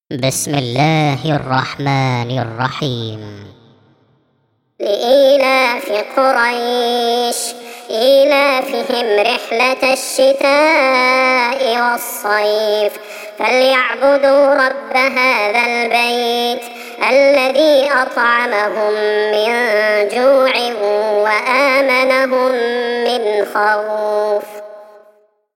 بسم الله الرحمن الرحيم. لإيلاف قريش إيلافهم رحلة الشتاء والصيف فليعبدوا رب هذا البيت الذي أطعمهم من جوع وآمنهم من خوف.